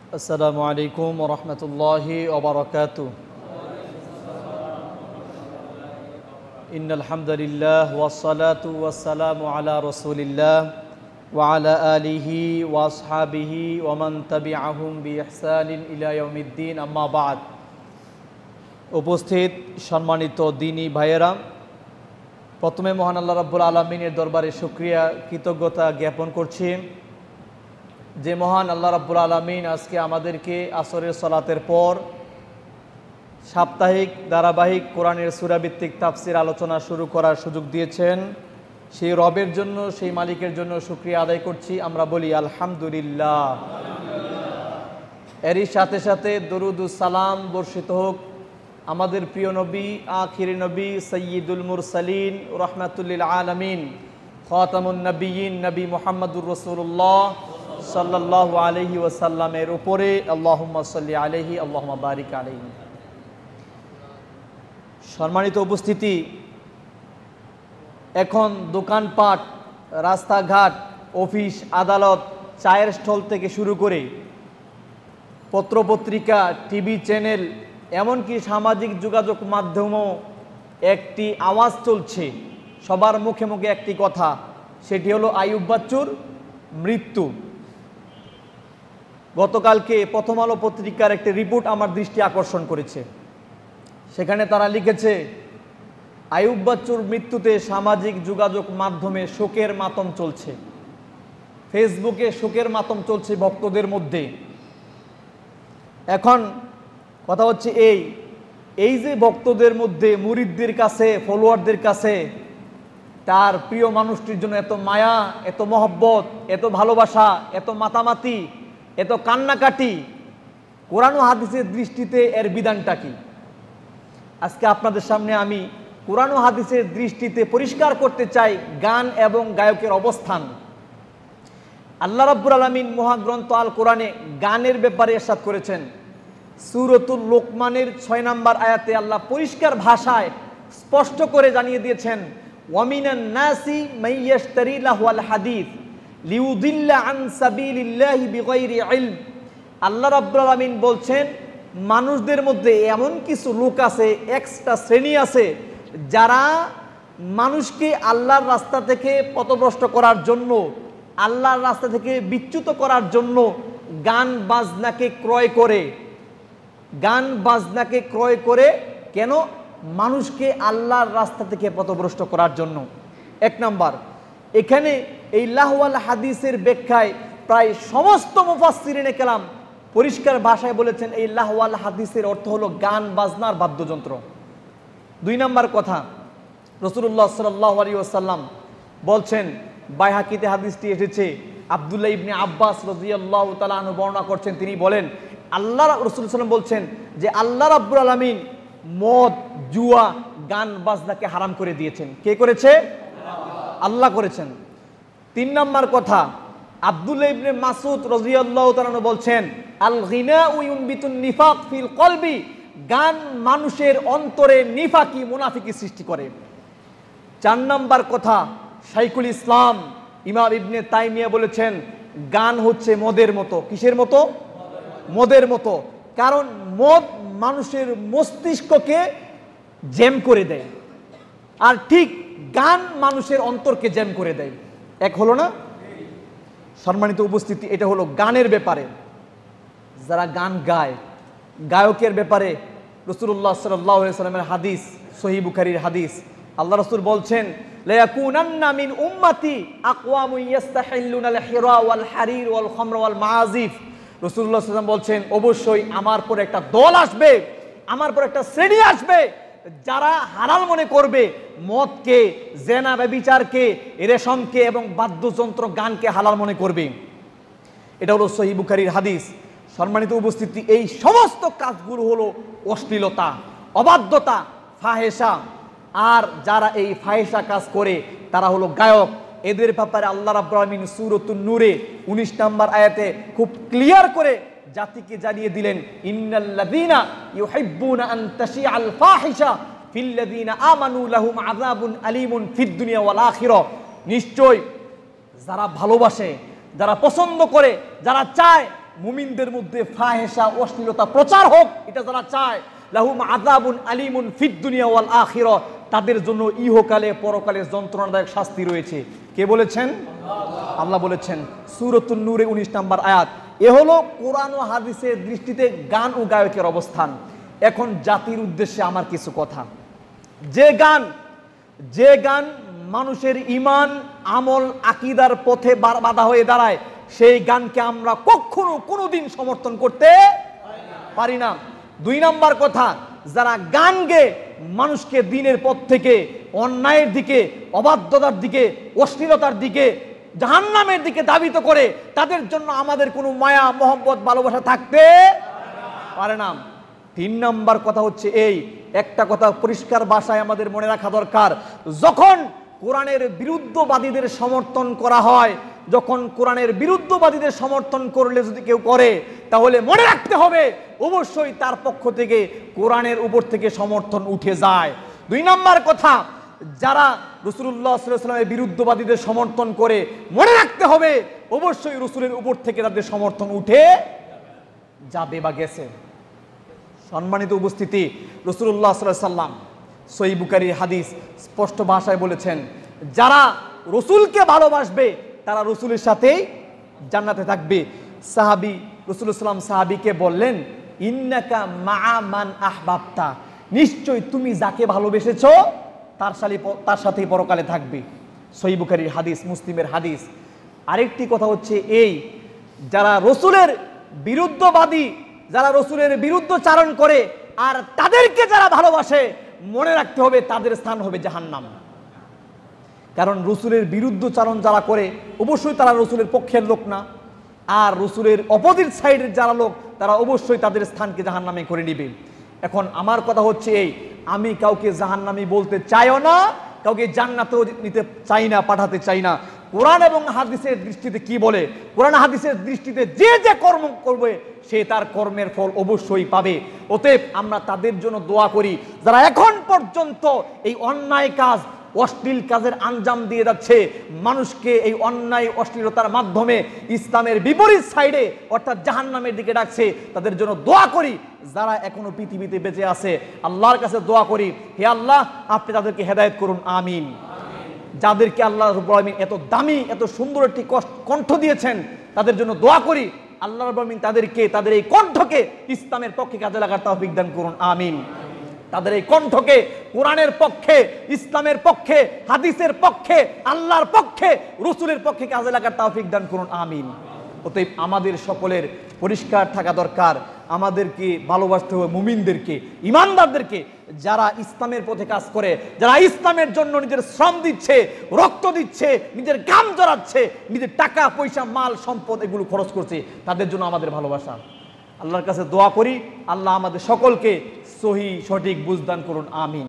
আসসালামু আলাইকুম ওয়া রাহমাতুল্লাহি ওয়া বারাকাতুহু। ইন্নাল হামদুলিল্লাহ ওয়াস সালাতু ওয়াস সালামু আলা রাসূলিল্লাহ ওয়া আলা আলিহি ওয়া আসহাবিহি ওয়া মান তাবিআহুম বিইহসানিন ইলা ইয়াউমিদ্দিন, আম্মা বা'দ। উপস্থিত সম্মানিত দ্বীনী ভাইয়েরা, প্রথমে মহান আল্লাহ রাব্বুল আলামিনের দরবারে শুকরিয়া কৃতজ্ঞতা জ্ঞাপন করছি যে মহান আল্লাহ রাব্বুল আলামিন আজকে আমাদেরকে আসরের সালাতের পর সাপ্তাহিক ধারাবাহিক কোরআনের সূরা ভিত্তিক তাফসীর আলোচনা শুরু করার সুযোগ দিয়েছেন। সেই রবের জন্য, সেই মালিকের জন্য শুকরিয়া আদায় করছি। আমরা বলি আলহামদুলিল্লাহ। এরই সাথে সাথে দরুদ ও সালাম বর্ষিত হোক আমাদের প্রিয় নবী, আখির নবী, সাইয়্যিদুল মুরসালিন, রাহমাতুল লিল আলামিন, খাতামুন নবিয়্যিন, নবী মুহাম্মদুর রাসূলুল্লাহ সাল্লাল্লাহু আলাইহি ওয়াসাল্লামের উপরে। আল্লাহুম্মা সাল্লি আলাইহি আল্লাহুম্মা বারিক আলাইহি। সম্মানিত উপস্থিতি, এখন দোকানপাট, রাস্তাঘাট, অফিস আদালত, চায়ের স্টল থেকে শুরু করে পত্রপত্রিকা, টিভি চ্যানেল, এমনকি সামাজিক যোগাযোগ মাধ্যমেও একটি আওয়াজ চলছে, সবার মুখে মুখে একটি কথা, সেটি হলো আইয়ুব বাচ্চুর মৃত্যু। গতকালকে প্রথম আলো পত্রিকার একটি রিপোর্ট আমার দৃষ্টি আকর্ষণ করেছে। সেখানে তারা লিখেছে, আইয়ুব বাচ্চুর মৃত্যুতে সামাজিক যোগাযোগ মাধ্যমে শোকের মাতম চলছে, ফেসবুকে শোকের মাতম চলছে ভক্তদের মধ্যে। এখন কথা হচ্ছে এই যে ভক্তদের মধ্যে, মুরিদদের কাছে, ফলোয়ারদের কাছে তার প্রিয় মানুষটির জন্য এত মায়া, এত মহব্বত, এত ভালোবাসা, এত মাতামাতি, এত কান্নাকাটি, কোরআন ও হাদিসের দৃষ্টিতে এর বিধানটা কি? আজকে আপনাদের সামনে আমি কোরআন ও হাদিসের দৃষ্টিতে পরিষ্কার করতে চাই গান এবং গায়কের অবস্থান। আল্লাহ রাব্বুল আলামিন মহাগ্রন্থ আল কোরআনে গানের ব্যাপারে ইরশাদ করেছেন। সূরাতুল লোকমানের 6 নম্বর আয়াতে আল্লাহ পরিষ্কার ভাষায় স্পষ্ট করে জানিয়ে দিয়েছেন, ওয়ামিনান নাসি মাইয়াশতারি লাহুল হাদিস লিউদিল্লা আন সাবিলিল্লাহি বিগাইরি ইলম। আল্লাহ রাব্বুল আলামিন বলছেন, মানুষদের মধ্যে এমন কিছু লোক আছে, এক্সট্রা শ্রেণী আছে, যারা মানুষকে আল্লাহর রাস্তা থেকে পথভ্রষ্ট করার জন্য, আল্লাহর রাস্তা থেকে বিচ্যুত করার জন্য গান বাজনাকে ক্রয় করে, কেন? মানুষকে আল্লাহর রাস্তা থেকে পথভ্রষ্ট করার জন্য। এক নাম্বার, এখানে এই লাহওয়াল হাদিসের ব্যাখ্যায় প্রায় সমস্ত মুফাসসিরিনে কেরাম পরিষ্কার ভাষায় বলেছেন, এই লাহওয়াল হাদিসের অর্থ হলো গান বাজনার বাদ্যযন্ত্র। 2 নাম্বার কথা, রাসূলুল্লাহ সাল্লাল্লাহু আলাইহি ওয়াসাল্লাম বলছেন, বাইহাকিতে হাদিসটি এসেছে, আব্দুল্লাহ ইবনে আব্বাস রাদিয়াল্লাহু তাআলা আনহু বর্ণনা করছেন, তিনি বলেন, আল্লাহ রাসূল সাল্লাল্লাহু আলাইহি ওয়াসাল্লাম বলছেন যে আল্লাহ রাব্বুল আলামিন মদ, জুয়া, গান বাজনাকে হারাম করে দিয়েছেন। কে করেছে? আল্লাহ করেছেন। 3 নম্বর কথা, আব্দুল্লাহ ইবনে মাসউদ রাদিয়াল্লাহু তাআলা আনহু বলছেন, আল গিনাউ ইউনবিতুন নিফাক ফিল কলবি, গান মানুষের অন্তরে নিফাকি, মুনাফিকি সৃষ্টি করে। 4 নম্বর কথা, শাইখুল ইসলাম ইমাম ইবনে তাইমিয়া বলেছেন, গান হচ্ছে মদের মতো। কিসের মতো? মদের মতো। কারণ মদ মানুষের মস্তিষ্ককে জ্যাম করে দেয়, আর ঠিক গান মানুষের অন্তরকে জ্যাম করে দেয়। এক হলো না? সম্মানিত উপস্থিতি, এটা হলো গানের ব্যাপারে। যারা গান গায়, গায়কের ব্যাপারে রাসূলুল্লাহ সাল্লাল্লাহু আলাইহি ওয়াসাল্লামের হাদিস, সহিহ বুখারীর হাদিস, আল্লাহ রাসূল বলছেন, লা ইয়াকুনান্না মিন উম্মতি আকওয়ামু ইয়াস্তাহিল্লুনাল হিরা ওয়াল হারির ওয়াল খামরা ওয়াল মাআজিফ। রাসূলুল্লাহ সাল্লাল্লাহু আলাইহি ওয়াসাল্লাম বলছেন, অবশ্যই আমার পর একটা দল আসবে, আমার পর একটা শ্রেণী আসবে, যারা হালাল মনে করবে মদকে, জেনা, ব্যভিচারকে, রেশমকে এবং বাদ্যযন্ত্র গানকে হালাল মনে করবে। এটা হলো সহিহ বুখারীর হাদিস। সম্মানিত উপস্থিতি, এই সমস্ত কাজগুলো হলো অশ্লীলতা, অবাধ্যতা, ফাহেসা। আর যারা এই ফাহেসা কাজ করে তারা হলো গায়ক। এদের ব্যাপারে আল্লাহ রাব্বুল আলামিন সূরাতুন নূরে 19 নম্বর আয়াতে খুব ক্লিয়ার করে জাতিকে জানিয়ে দিলেন, ইন্নাল্লাযীনা ইউহিব্বুনা আন তাশিআল ফাহিশা ফিল্লাযীনা আমানু লাহুম আযাবুন আলীমুন ফিদ দুনিয়া ওয়াল আখিরাহ। নিশ্চয় যারা ভালোবাসে, যারা পছন্দ করে, যারা চায় মুমিনদের মধ্যে ফাহেশা অশ্লীলতা প্রচার হোক, এটা যারা চায়, লাহুম আযাবুন আলিমুন ফিদ দুনিয়া ওয়াল আখিরাহ, তাদের জন্য ইহকালে পরকালে যন্ত্রণাদায়ক শাস্তি রয়েছে। কে বলেছেন? আল্লাহ বলেছেন সূরাতুন নূরে 19 নম্বর আয়াত। এ হলো কোরআন ও হাদিসের দৃষ্টিতে গান ও গায়কের অবস্থান। এখন জাতির উদ্দেশ্যে আমার কিছু কথা। যে গান মানুষের ঈমান, আমল, আকীদার পথে বাধা হয়ে দাঁড়ায়, সেই গানকে আমরা কখনো কোনোদিন সমর্থন করতে পারি না। 2 নম্বর কথা, যারা গান গেয়ে মানুষকে দিনের পথ থেকে অন্যায়ের দিকে, অবাধ্যতার দিকে, অশ্লীলতার দিকে, জাহান্নামের দিকে ধাবিত করে, তাদের জন্য আমাদের কোনো মায়া, মহব্বত, ভালোবাসা থাকতে পারে না। 3 নম্বর কথা হচ্ছে এই, একটা কথা পরিষ্কার ভাষায় আমাদের মনে রাখা দরকার, যখন কোরআনের বিরুদ্ধবাদীদের সমর্থন করা হয়, যখন কোরআনের বিরুদ্ধবাদীদের সমর্থন করলে যদি কেউ করে, তাহলে মনে রাখতে হবে অবশ্যই তার পক্ষ থেকে কোরআনের উপর থেকে সমর্থন উঠে যায়। 2 নম্বর কথা, যারা রাসূলুল্লাহ সাল্লাল্লাহু আলাইহি ওয়াসাল্লামের বিরুদ্ধবাদীদের সমর্থন করে, মনে রাখতে হবে অবশ্যই রাসূলের উপর থেকে তাদের সমর্থন উঠে যাবে বা গেছে। সম্মানিত উপস্থিতি, রাসূলুল্লাহ সাল্লাল্লাহু আলাইহি ওয়াসাল্লাম সহিহ বুখারীর হাদিস স্পষ্ট ভাষায় বলেছেন, যারা রাসূলকে ভালোবাসবে তারা রাসূলের সাথেই জান্নাতে থাকবে। সাহাবী রাসূলুল্লাহ সাল্লাল্লাহু আলাইহি ওয়াসাল্লাম সাহাবীকে বললেন, ইন্নাকা মা'a মান আহবাবতা, নিশ্চয় তুমি যাকে ভালোবেসেছো তার সাথেই পরকালে থাকবে। সহিহ বুখারীর হাদিস, মুসলিমের হাদিস। আরেকটি কথা হচ্ছে এই, যারা রাসূলের বিরুদ্ধবাদী, যারা রাসূলের বিরুদ্ধচারণ করে আর তাদেরকে যারা ভালোবাসে, মনে রাখতে হবে তাদের স্থান হবে জাহান্নাম। কারণ রাসূলের বিরুদ্ধচারণ যারা করে অবশ্যই তারা রাসূলের পক্ষের লোক না, আর রাসূলের অপোজিট সাইডের যারা লোক তারা অবশ্যই তাদের স্থানকে জাহান্নামে করে নেবে। এখন আমার কথা হচ্ছে এই, আমি কাউকে জাহান্নামী বলতে চাইও না, কাউকে জান্নাতেও নিতে চাই না, পাঠাতে চাই না। কোরআন এবং হাদিসের দৃষ্টিতে কি বলে? কোরআন হাদিসের দৃষ্টিতে যে যে কর্ম করবে সে তার কর্মের ফল অবশ্যই পাবে। অতএব আমরা তাদের জন্য দোয়া করি যারা এখন পর্যন্ত এই অন্যায় কাজ, অশ্লীল কাজের আঞ্জাম দিয়ে যাচ্ছে, মানুষকে এই অন্যায় অশ্লীলতার মাধ্যমে ইসলামের বিপরীত সাইডে অর্থাৎ জাহান্নামের দিকে ডাকছে, তাদের জন্য দোয়া করি। যারা এখনো পৃথিবীতে বেঁচে আছে, আল্লাহর কাছে দোয়া করি, হে আল্লাহ আপনি তাদেরকে হেদায়েত করুন, আমিন। যাদেরকে আল্লাহ রাব্বুল আলামিন এত দামি, এত সুন্দর একটি কণ্ঠ দিয়েছেন, তাদের জন্য দোয়া করি আল্লাহ রাব্বুল আলামিন তাদেরকে, তাদের এই কণ্ঠকে ইসলামের পক্ষে কাজে লাগার তৌফিক দান করুন, আমিন। তাদের এই কণ্ঠকে কোরআনের পক্ষে, ইসলামের পক্ষে, হাদিসের পক্ষে, আল্লাহর পক্ষে, রাসূলের পক্ষে কাজে লাগার তৌফিক দান করুন, আমিন। অতএব আমাদের সকলের পরিষ্কার থাকা দরকার, আমাদেরকে ভালোবাসতে হবে মুমিনদেরকে, ইমানদারদেরকে, যারা ইসলামের পথে কাজ করে, যারা ইসলামের জন্য নিজের শ্রম দিচ্ছে, রক্ত দিচ্ছে, নিজের ঘাম জড়াচ্ছে, নিজের টাকা পয়সা, মাল সম্পদ এগুলো খরচ করছে, তাদের জন্য আমাদের ভালোবাসা। আল্লাহর কাছে দোয়া করি আল্লাহ আমাদের সকলকে সহি সঠিক বুঝদান করুন, আমিন।